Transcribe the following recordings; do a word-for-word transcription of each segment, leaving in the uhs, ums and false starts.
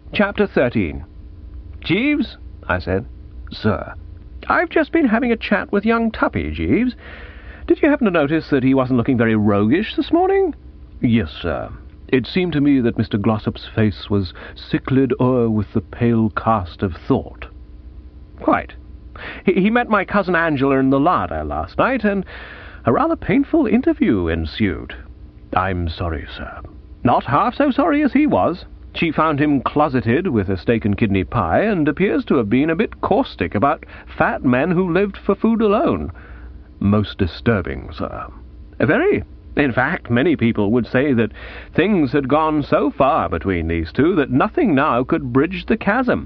Chapter thirteen. "Jeeves," I said. "Sir." "I've just been having a chat with young Tuppy, Jeeves. Did you happen to notice that he wasn't looking very roguish this morning?" "Yes, sir. It seemed to me that Mister Glossop's face was cickled o'er with the pale cast of thought." "Quite. He, he met my cousin Angela in the larder last night, and a rather painful interview ensued." "I'm sorry, sir." "Not half so sorry as he was. She found him closeted with a steak and kidney pie, and appears to have been a bit caustic about fat men who lived for food alone." "Most disturbing, sir." "Very. In fact, many people would say that things had gone so far between these two that nothing now could bridge the chasm.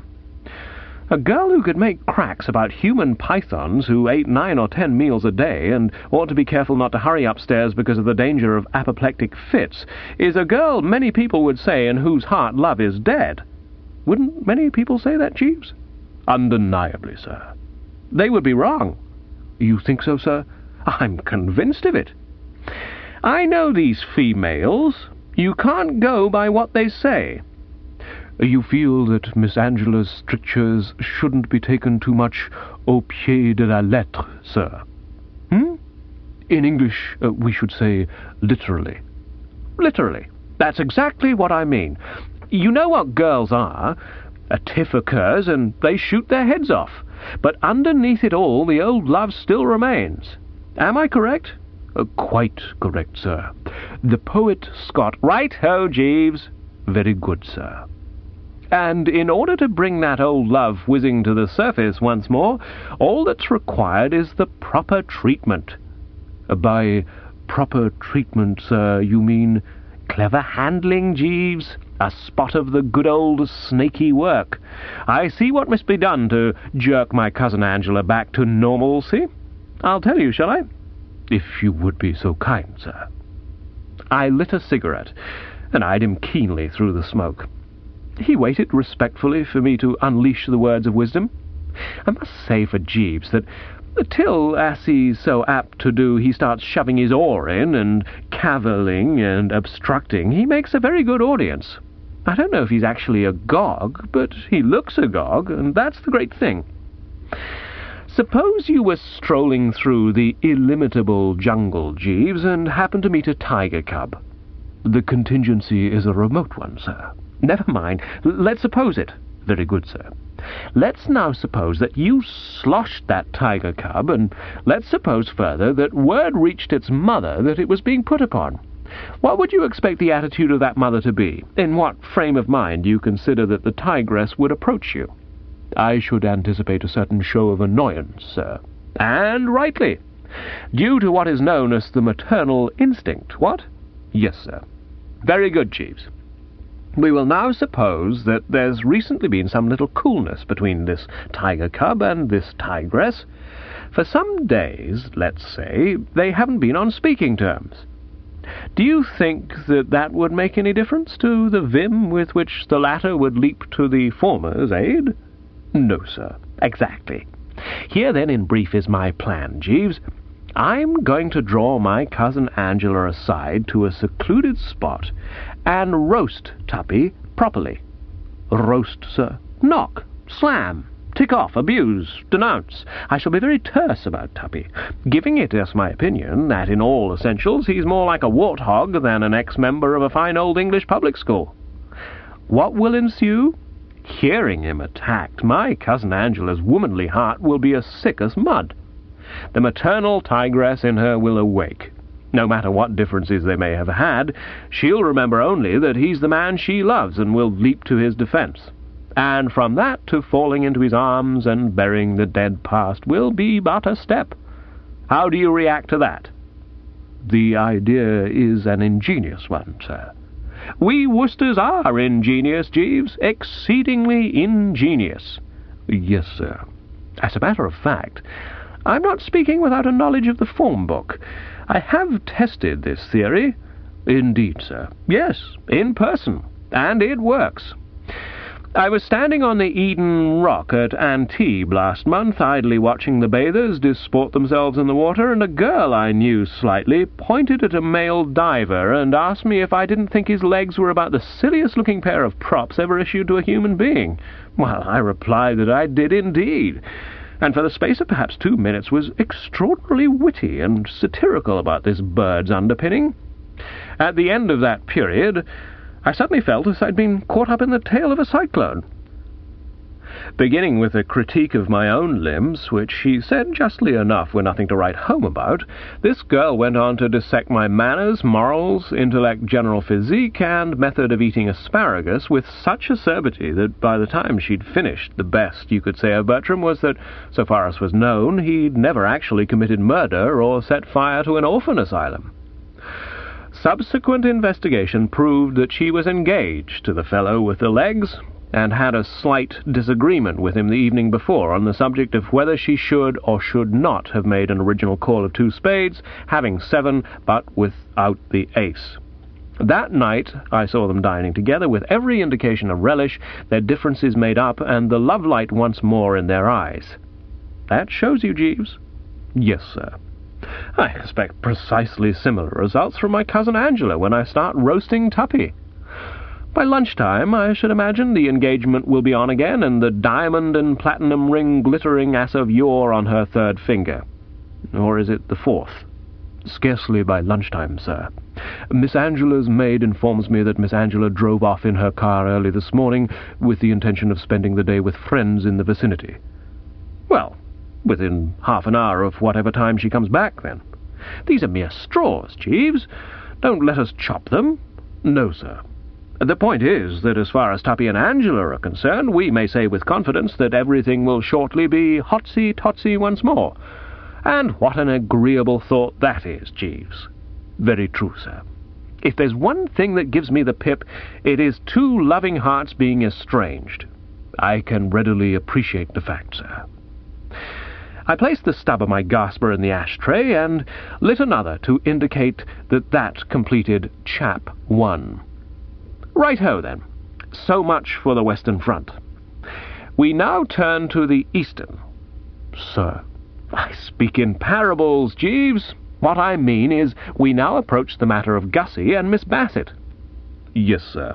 A girl who could make cracks about human pythons who ate nine or ten meals a day and ought to be careful not to hurry upstairs because of the danger of apoplectic fits is a girl many people would say in whose heart love is dead. Wouldn't many people say that, Jeeves?" "Undeniably, sir." "They would be wrong." "You think so, sir?" "I'm convinced of it. I know these females. You can't go by what they say." "You feel that Miss Angela's strictures shouldn't be taken too much au pied de la lettre, sir?" Hmm? "In English, uh, we should say literally." "Literally. That's exactly what I mean. You know what girls are. A tiff occurs and they shoot their heads off. But underneath it all, the old love still remains. Am I correct?" Uh, "quite correct, sir. The poet Scott—" "Right-ho, Jeeves." "Very good, sir." "And in order to bring that old love whizzing to the surface once more, all that's required is the proper treatment." "By proper treatment, sir, you mean—" "Clever handling, Jeeves. A spot of the good old snaky work. I see what must be done to jerk my cousin Angela back to normalcy. I'll tell you, shall I?" "If you would be so kind, sir." I lit a cigarette and eyed him keenly through the smoke. He waited respectfully for me to unleash the words of wisdom. I must say for Jeeves that till, as he's so apt to do, he starts shoving his oar in and cavilling and obstructing, he makes a very good audience. I don't know if he's actually agog, but he looks agog, and that's the great thing. Suppose you were strolling through the illimitable jungle, Jeeves, and happened to meet a tiger cub. "The contingency is a remote one, sir." "Never mind. Let's suppose it." "Very good, sir." "Let's now suppose that you sloshed that tiger cub, and let's suppose further that word reached its mother that it was being put upon. What would you expect the attitude of that mother to be? In what frame of mind do you consider that the tigress would approach you?" "I should anticipate a certain show of annoyance, sir." "And rightly. Due to what is known as the maternal instinct, what?" "Yes, sir." "Very good, Jeeves. We will now suppose that there's recently been some little coolness between this tiger cub and this tigress. For some days, let's say, they haven't been on speaking terms. Do you think that that would make any difference to the vim with which the latter would leap to the former's aid?" "No, sir." "Exactly. Here, then, in brief, is my plan, Jeeves. I'm going to draw my cousin Angela aside to a secluded spot and roast Tuppy properly." "Roast, sir?" "Knock, slam, tick off, abuse, denounce. I shall be very terse about Tuppy, giving it as my opinion that in all essentials he's more like a warthog than an ex-member of a fine old English public school. What will ensue? Hearing him attacked, my cousin Angela's womanly heart will be as sick as mud. The maternal tigress in her will awake. No matter what differences they may have had, she'll remember only that he's the man she loves and will leap to his defense. And from that to falling into his arms and burying the dead past will be but a step. How do you react to that?" "The idea is an ingenious one, sir." "We Worcesters are ingenious, Jeeves, exceedingly ingenious." "Yes, sir." "As a matter of fact, I'm not speaking without a knowledge of the form book. I have tested this theory." "Indeed, sir." "Yes, in person, and it works. I was standing on the Eden Rock at Antibes last month, idly watching the bathers disport themselves in the water, and a girl I knew slightly pointed at a male diver and asked me if I didn't think his legs were about the silliest-looking pair of props ever issued to a human being. Well, I replied that I did indeed, and for the space of perhaps two minutes was extraordinarily witty and satirical about this bird's underpinning. At the end of that period, I suddenly felt as I'd been caught up in the tail of a cyclone. Beginning with a critique of my own limbs, which she said justly enough were nothing to write home about, this girl went on to dissect my manners, morals, intellect, general physique, and method of eating asparagus with such acerbity that by the time she'd finished, the best you could say of Bertram was that, so far as was known, he'd never actually committed murder or set fire to an orphan asylum. Subsequent investigation proved that she was engaged to the fellow with the legs, and had a slight disagreement with him the evening before on the subject of whether she should or should not have made an original call of two spades, having seven, but without the ace. That night I saw them dining together with every indication of relish, their differences made up, and the love light once more in their eyes. That shows you, Jeeves? Yes, sir. I expect precisely similar results from my cousin Angela when I start roasting Tuppy. By lunchtime, I should imagine, the engagement will be on again, and the diamond and platinum ring glittering as of yore on her third finger. Or is it the fourth? Scarcely by lunchtime, sir. Miss Angela's maid informs me that Miss Angela drove off in her car early this morning with the intention of spending the day with friends in the vicinity. Well, within half an hour of whatever time she comes back, then. These are mere straws, Jeeves. Don't let us chop them. No, sir. The point is that as far as Tuppy and Angela are concerned, we may say with confidence that everything will shortly be hotsy-totsy once more. And what an agreeable thought that is, Jeeves. Very true, sir. If there's one thing that gives me the pip, it is two loving hearts being estranged. I can readily appreciate the fact, sir. I placed the stub of my Gasper in the ashtray and lit another to indicate that that completed chap one. Right-ho, then. So much for the Western Front. We now turn to the Eastern. Sir. I speak in parables, Jeeves. What I mean is, we now approach the matter of Gussie and Miss Bassett. Yes, sir.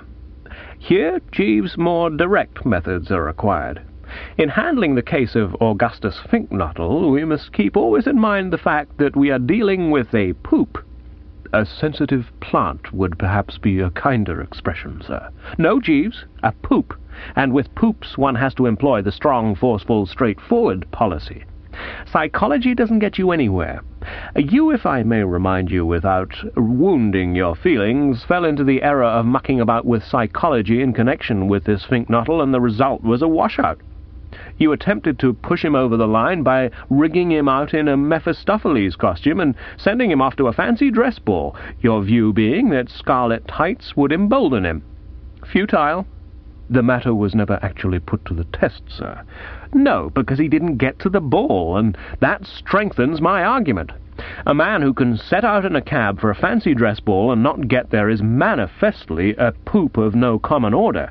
Here, Jeeves, more direct methods are required. In handling the case of Augustus Finknottle, we must keep always in mind the fact that we are dealing with a poop. A sensitive plant would perhaps be a kinder expression, sir. No, Jeeves, a poop. And with poops one has to employ the strong, forceful, straightforward policy. Psychology doesn't get you anywhere. You, if I may remind you without wounding your feelings, fell into the error of mucking about with psychology in connection with this Finknottle, and the result was a washout. You attempted to push him over the line by rigging him out in a Mephistopheles costume and sending him off to a fancy dress ball, your view being that scarlet tights would embolden him. Futile. The matter was never actually put to the test, sir. No, because he didn't get to the ball, and that strengthens my argument. A man who can set out in a cab for a fancy dress ball and not get there is manifestly a poop of no common order.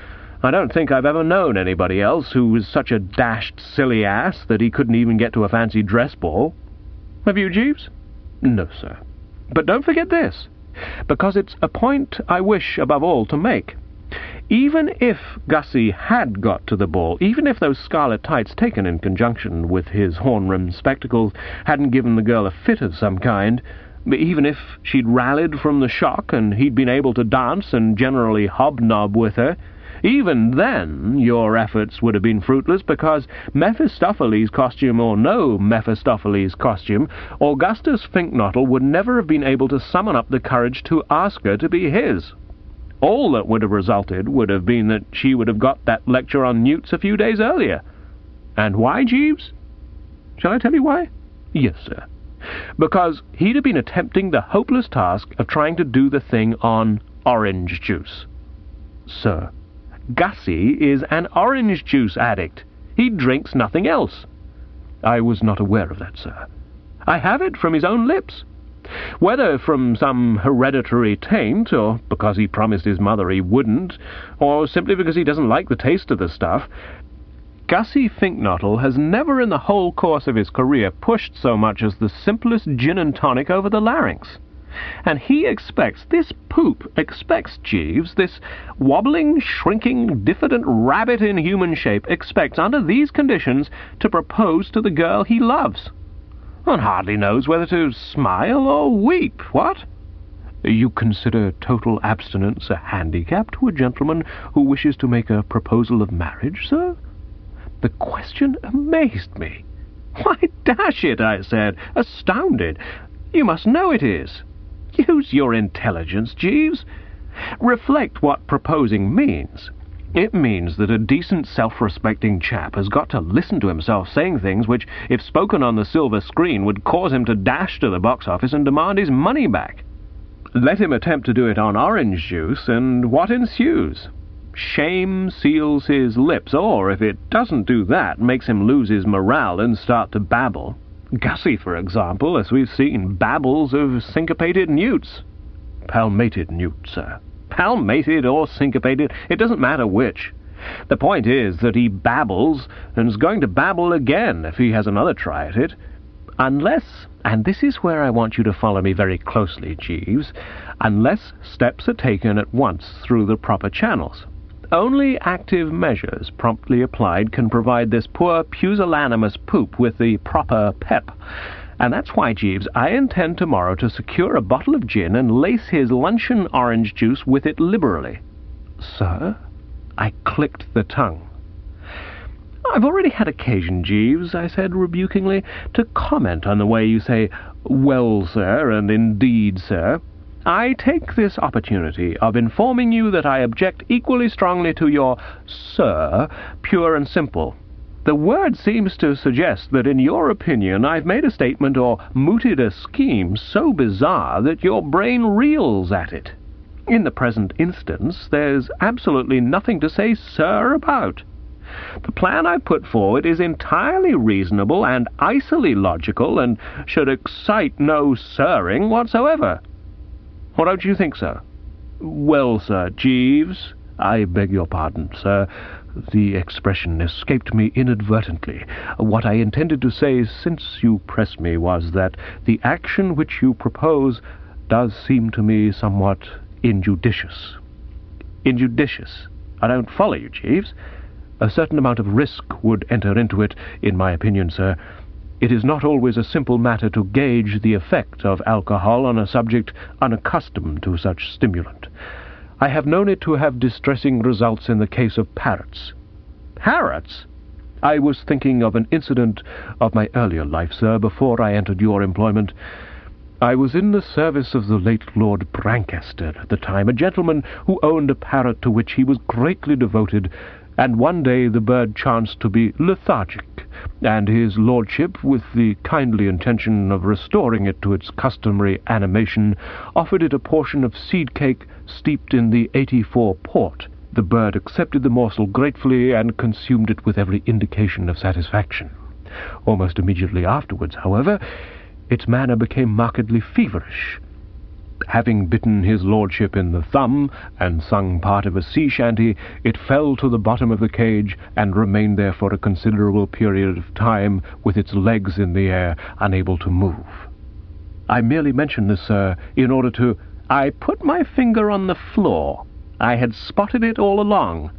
I don't think I've ever known anybody else who was such a dashed silly ass that he couldn't even get to a fancy dress ball. Have you, Jeeves? No, sir. But don't forget this, because it's a point I wish above all to make. Even if Gussie had got to the ball, even if those scarlet tights taken in conjunction with his horn-rimmed spectacles hadn't given the girl a fit of some kind, even if she'd rallied from the shock and he'd been able to dance and generally hobnob with her, even then your efforts would have been fruitless, because Mephistopheles costume or no Mephistopheles costume, Augustus Finknottle would never have been able to summon up the courage to ask her to be his. All that would have resulted would have been that she would have got that lecture on newts a few days earlier. And why, Jeeves? Shall I tell you why? Yes, sir. Because he'd have been attempting the hopeless task of trying to do the thing on orange juice. Sir. Gussie is an orange juice addict. He drinks nothing else. I was not aware of that, sir. I have it from his own lips. Whether from some hereditary taint, or because he promised his mother he wouldn't, or simply because he doesn't like the taste of the stuff, Gussie Finknottle has never in the whole course of his career pushed so much as the simplest gin and tonic over the larynx. And he expects, this poop expects, Jeeves, this wobbling, shrinking, diffident rabbit in human shape, expects under these conditions to propose to the girl he loves. And hardly knows whether to smile or weep, what? You consider total abstinence a handicap to a gentleman who wishes to make a proposal of marriage, sir? The question amazed me. Why, dash it, I said, astounded. You must know it is. Use your intelligence, Jeeves. Reflect what proposing means. It means that a decent, self-respecting chap has got to listen to himself saying things which, if spoken on the silver screen, would cause him to dash to the box office and demand his money back. Let him attempt to do it on orange juice, and what ensues? Shame seals his lips, or, if it doesn't do that, makes him lose his morale and start to babble. Gussie, for example, as we've seen, babbles of syncopated newts. Palmated newt, sir. Palmated or syncopated, it doesn't matter which. The point is that he babbles, and is going to babble again if he has another try at it. Unless, and this is where I want you to follow me very closely, Jeeves, unless steps are taken at once through the proper channels. Only active measures, promptly applied, can provide this poor pusillanimous poop with the proper pep. And that's why, Jeeves, I intend tomorrow to secure a bottle of gin and lace his luncheon orange juice with it liberally. Sir? I clicked the tongue. I've already had occasion, Jeeves, I said rebukingly, to comment on the way you say, well, sir, and indeed, sir. I take this opportunity of informing you that I object equally strongly to your sir, pure and simple. The word seems to suggest that in your opinion I've made a statement or mooted a scheme so bizarre that your brain reels at it. In the present instance, there's absolutely nothing to say sir about. The plan I've put forward is entirely reasonable and icily logical, and should excite no sirring whatsoever. What don't you think, sir? Well, sir, Jeeves, I beg your pardon, sir. The expression escaped me inadvertently. What I intended to say, since you press me, was that the action which you propose does seem to me somewhat injudicious. Injudicious? I don't follow you, Jeeves. A certain amount of risk would enter into it, in my opinion, sir. It is not always a simple matter to gauge the effect of alcohol on a subject unaccustomed to such stimulant. I have known it to have distressing results in the case of parrots. Parrots? I was thinking of an incident of my earlier life, sir, before I entered your employment. I was in the service of the late Lord Brancaster at the time, a gentleman who owned a parrot to which he was greatly devoted, and one day the bird chanced to be lethargic, and his lordship, with the kindly intention of restoring it to its customary animation, offered it a portion of seed cake steeped in the eighty-four port. The bird accepted the morsel gratefully and consumed it with every indication of satisfaction. Almost immediately afterwards, however, its manner became markedly feverish. Having bitten his lordship in the thumb and sung part of a sea shanty, it fell to the bottom of the cage and remained there for a considerable period of time with its legs in the air, unable to move. I merely mention this, sir, in order to... I put my finger on the floor. I had spotted it all along.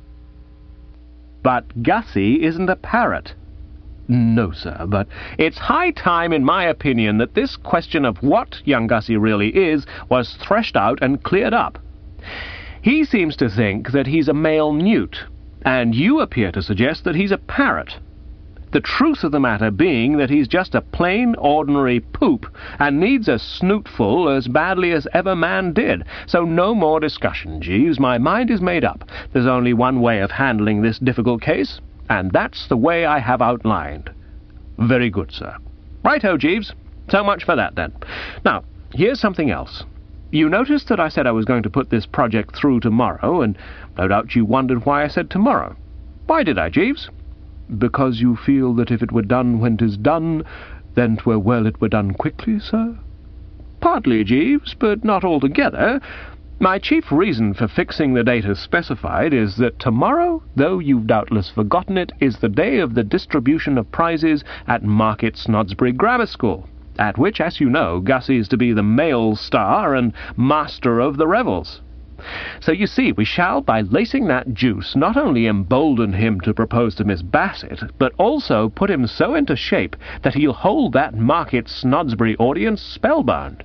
But Gussie isn't a parrot. No, sir, but it's high time, in my opinion, that this question of what young Gussie really is was threshed out and cleared up. He seems to think that he's a male newt, and you appear to suggest that he's a parrot. The truth of the matter being that he's just a plain, ordinary poop, and needs a snootful as badly as ever man did. So no more discussion, Jeeves. My mind is made up. There's only one way of handling this difficult case, and that's the way I have outlined. Very good, sir. Right-ho, Jeeves. So much for that, then. Now, here's something else. You noticed that I said I was going to put this project through tomorrow, and no doubt you wondered why I said tomorrow. Why did I, Jeeves? Because you feel that if it were done when 'tis done, then 'twere well it were done quickly, sir? Partly, Jeeves, but not altogether. My chief reason for fixing the date as specified is that tomorrow, though you've doubtless forgotten it, is the day of the distribution of prizes at Market Snodsbury Grammar School, at which, as you know, Gussie is to be the male star and master of the revels. So you see, we shall, by lacing that juice, not only embolden him to propose to Miss Bassett, but also put him so into shape that he'll hold that Market Snodsbury audience spellbound.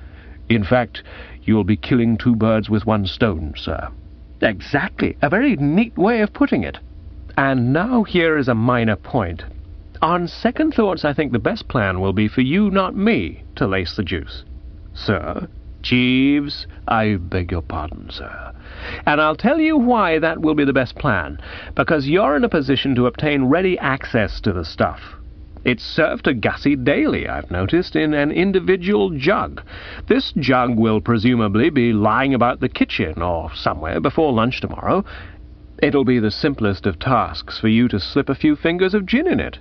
In fact, you'll be killing two birds with one stone, sir. Exactly. A very neat way of putting it. And now here is a minor point. On second thoughts, I think the best plan will be for you, not me, to lace the juice. Sir? Jeeves, I beg your pardon, sir. And I'll tell you why that will be the best plan. Because you're in a position to obtain ready access to the stuff. It's served to Gussie daily, I've noticed, in an individual jug. This jug will presumably be lying about the kitchen or somewhere before lunch tomorrow. It'll be the simplest of tasks for you to slip a few fingers of gin in it.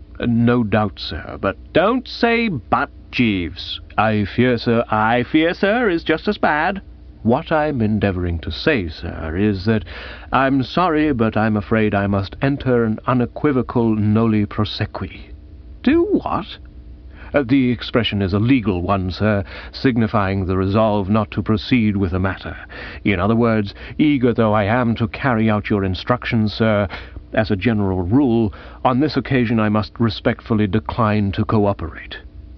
No doubt, sir, but don't say but, Jeeves. I fear, sir, I fear, sir, is just as bad. What I'm endeavouring to say, sir, is that I'm sorry, but I'm afraid I must enter an unequivocal noli prosequi. Do what? Uh, the expression is a legal one, sir, signifying the resolve not to proceed with the matter. In other words, eager though I am to carry out your instructions, sir, as a general rule, on this occasion I must respectfully decline to cooperate.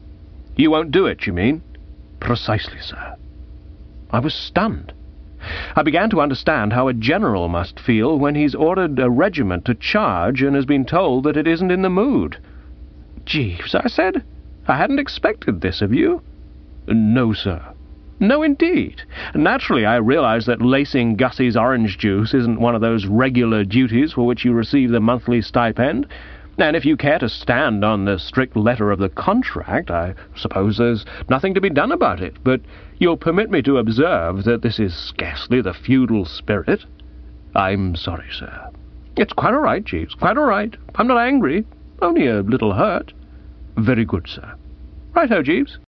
You won't do it, you mean? Precisely, sir. I was stunned. I began to understand how a general must feel when he's ordered a regiment to charge and has been told that it isn't in the mood. Jeeves, I said, I hadn't expected this of you. No, sir. No, indeed. Naturally, I realize that lacing Gussie's orange juice isn't one of those regular duties for which you receive the monthly stipend, and if you care to stand on the strict letter of the contract, I suppose there's nothing to be done about it, but you'll permit me to observe that this is scarcely the feudal spirit. I'm sorry, sir. It's quite all right, Jeeves, quite all right. I'm not angry. Only a little hurt. Very good, sir. Right-ho, Jeeves.